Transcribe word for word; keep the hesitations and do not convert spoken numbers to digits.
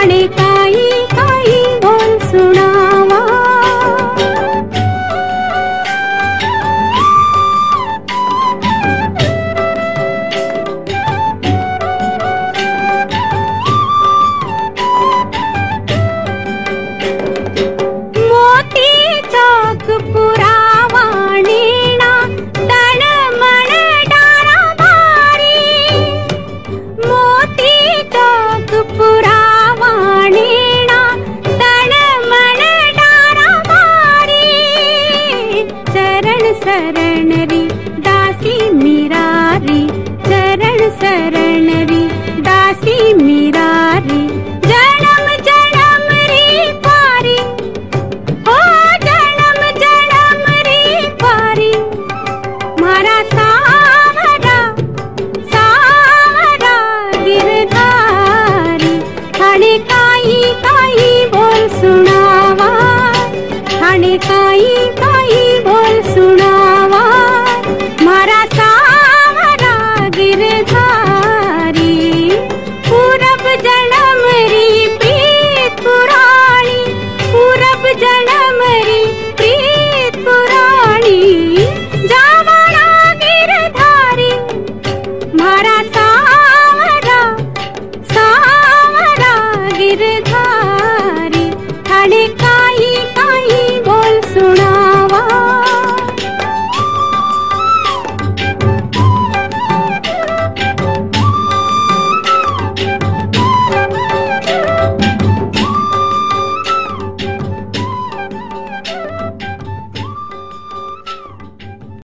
ठाणे काई काई बोल सुनावा। मोती चौक पुरावा नेणा तळमळ डारा भारी। मोती चौक पुरावा नेणा तळमळ डारा भारी। चरण शरण री दासी मिरारी, चरण शरण री दासी मिरारी। जन्म जन्म री पारी, ओ जन्म जन्म री पारी। मारा सावरा सावरा गिरधारी। ठाणे काई काई बोल सुनावा, ठाणे काई